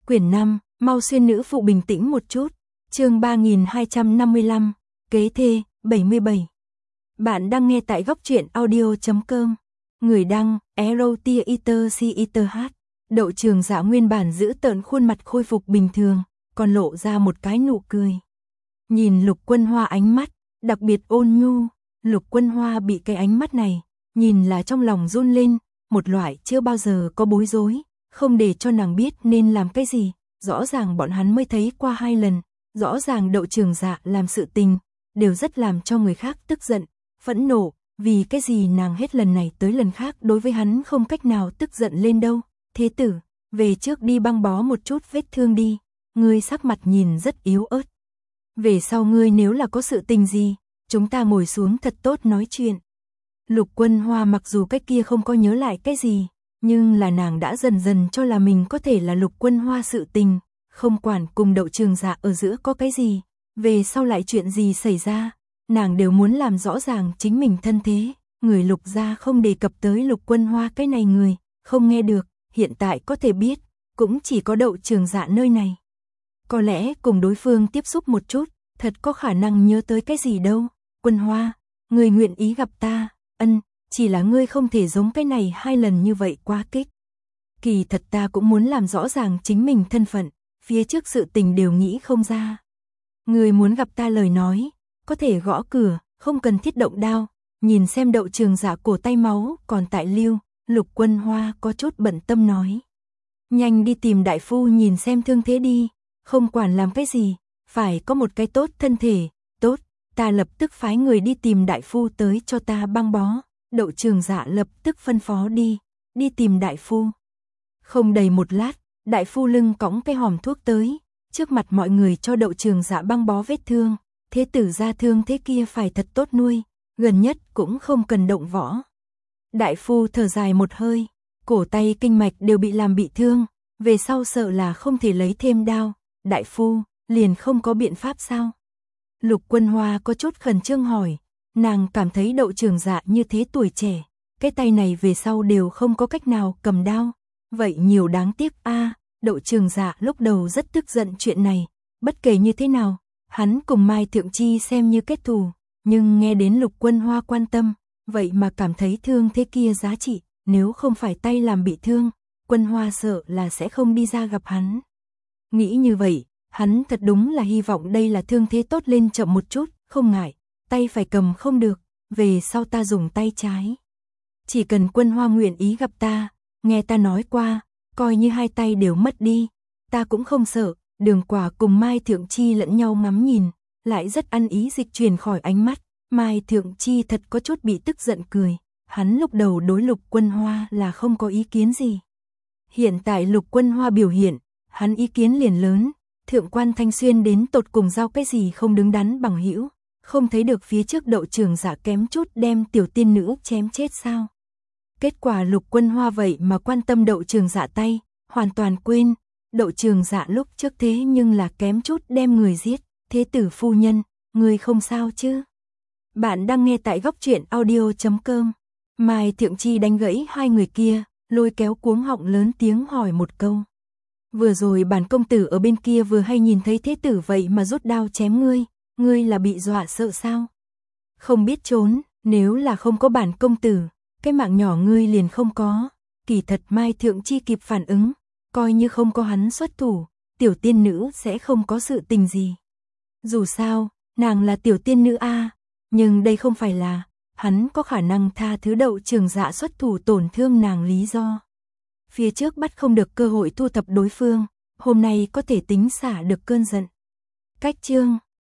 Quyển 5, mau xuyên nữ phụ bình tĩnh một chút. Chương 3255, kế thê, 77. Bạn đang nghe tại góc truyện audio.com. Người đăng, EROTIERCITH. Đậu Trường Dạ nguyên bản giữ tợn khuôn mặt khôi phục bình thường, còn lộ ra một cái nụ cười. Nhìn Lục Quân Hoa ánh mắt, đặc biệt ôn nhu, Lục Quân Hoa bị cái ánh mắt này, nhìn là trong lòng run lên, một loại chưa bao giờ có bối rối, không để cho nàng biết nên làm cái gì. Rõ ràng bọn hắn mới thấy qua 2 lần, rõ ràng Đậu Trường Dạ làm sự tình, đều rất làm cho người khác tức giận, phẫn nộ, vì cái gì nàng hết lần này tới lần khác đối với hắn không cách nào tức giận lên đâu. Thế tử, về trước đi băng bó một chút vết thương đi, ngươi sắc mặt nhìn rất yếu ớt. Về sau ngươi nếu là có sự tình gì, chúng ta ngồi xuống thật tốt nói chuyện. Lục Quân Hoa mặc dù cái kia không có nhớ lại cái gì, nhưng là nàng đã dần dần cho là mình có thể là Lục Quân Hoa sự tình, không quản cùng Đậu Trường Dạ ở giữa có cái gì, về sau lại chuyện gì xảy ra, nàng đều muốn làm rõ ràng chính mình thân thế. Người Lục gia không đề cập tới Lục Quân Hoa cái này người, không nghe được, hiện tại có thể biết, cũng chỉ có Đậu Trường Dạ nơi này. Có lẽ cùng đối phương tiếp xúc một chút, thật có khả năng nhớ tới cái gì đâu. Quân Hoa, người nguyện ý gặp ta, chỉ là ngươi không thể giống cái này 2 lần như vậy quá kích. Kỳ thật ta cũng muốn làm rõ ràng chính mình thân phận, phía trước sự tình đều nghĩ không ra. Ngươi muốn gặp ta lời nói, có thể gõ cửa, không cần thiết động đao. Nhìn xem Đậu Trường Dạ cổ tay máu còn tại lưu, Lục Quân Hoa có chút bận tâm nói. Nhanh đi tìm đại phu nhìn xem thương thế đi, không quản làm cái gì, phải có một cái tốt thân thể. Tốt, ta lập tức phái người đi tìm đại phu tới cho ta băng bó. Đậu Trường Dạ lập tức phân phó đi tìm đại phu. Không đầy một lát, đại phu lưng cõng cái hòm thuốc tới, trước mặt mọi người cho Đậu Trường Dạ băng bó vết thương. Thế tử ra thương thế kia phải thật tốt nuôi, gần nhất cũng không cần động võ. Đại phu thở dài một hơi, cổ tay kinh mạch đều bị làm bị thương, về sau sợ là không thể lấy thêm đao. Đại phu, liền không có biện pháp sao? Lục Quân Hoa có chút khẩn trương hỏi, nàng cảm thấy Đậu Trường Dạ như thế tuổi trẻ, cái tay này về sau đều không có cách nào cầm đao, vậy nhiều đáng tiếc a. Đậu Trường Dạ lúc đầu rất tức giận chuyện này, bất kể như thế nào, hắn cùng Mai Thượng Chi xem như kết thù, nhưng nghe đến Lục Quân Hoa quan tâm, vậy mà cảm thấy thương thế kia giá trị, nếu không phải tay làm bị thương, Quân Hoa sợ là sẽ không đi ra gặp hắn. Nghĩ như vậy, hắn thật đúng là hy vọng đây là thương thế tốt lên chậm một chút, không ngại, tay phải cầm không được, về sau ta dùng tay trái. Chỉ cần Quân Hoa nguyện ý gặp ta, nghe ta nói qua, coi như 2 tay đều mất đi, ta cũng không sợ. Đường Quả cùng Mai Thượng Chi lẫn nhau ngắm nhìn, lại rất ăn ý dịch chuyển khỏi ánh mắt. Mai Thượng Chi thật có chút bị tức giận cười, hắn lúc đầu đối Lục Quân Hoa là không có ý kiến gì. Hiện tại Lục Quân Hoa biểu hiện, hắn ý kiến liền lớn. Thượng quan Thanh Xuyên đến tột cùng giao cái gì không đứng đắn bằng hữu, không thấy được phía trước Đậu Trường Dạ kém chút đem tiểu tiên nữ chém chết sao. Kết quả Lục Quân Hoa vậy mà quan tâm Đậu Trường Dạ tay, hoàn toàn quên, Đậu Trường Dạ lúc trước thế nhưng là kém chút đem người giết. Thế tử phu nhân, người không sao chứ? Bạn đang nghe tại góc truyện audio.com. Mai Thượng Chi đánh gãy 2 người kia, lôi kéo cuống họng lớn tiếng hỏi một câu. Vừa rồi bản công tử ở bên kia vừa hay nhìn thấy thế tử vậy mà rút đao chém ngươi là bị dọa sợ sao? Không biết trốn, nếu là không có bản công tử, cái mạng nhỏ ngươi liền không có. Kỳ thật Mai Thượng Chi kịp phản ứng, coi như không có hắn xuất thủ, tiểu tiên nữ sẽ không có sự tình gì. Dù sao, nàng là tiểu tiên nữ a, nhưng đây không phải là hắn có khả năng tha thứ Đậu Trường Dạ xuất thủ tổn thương nàng lý do. Phía trước bắt không được cơ hội thu thập đối phương, hôm nay có thể tính xả được cơn giận. Cách chương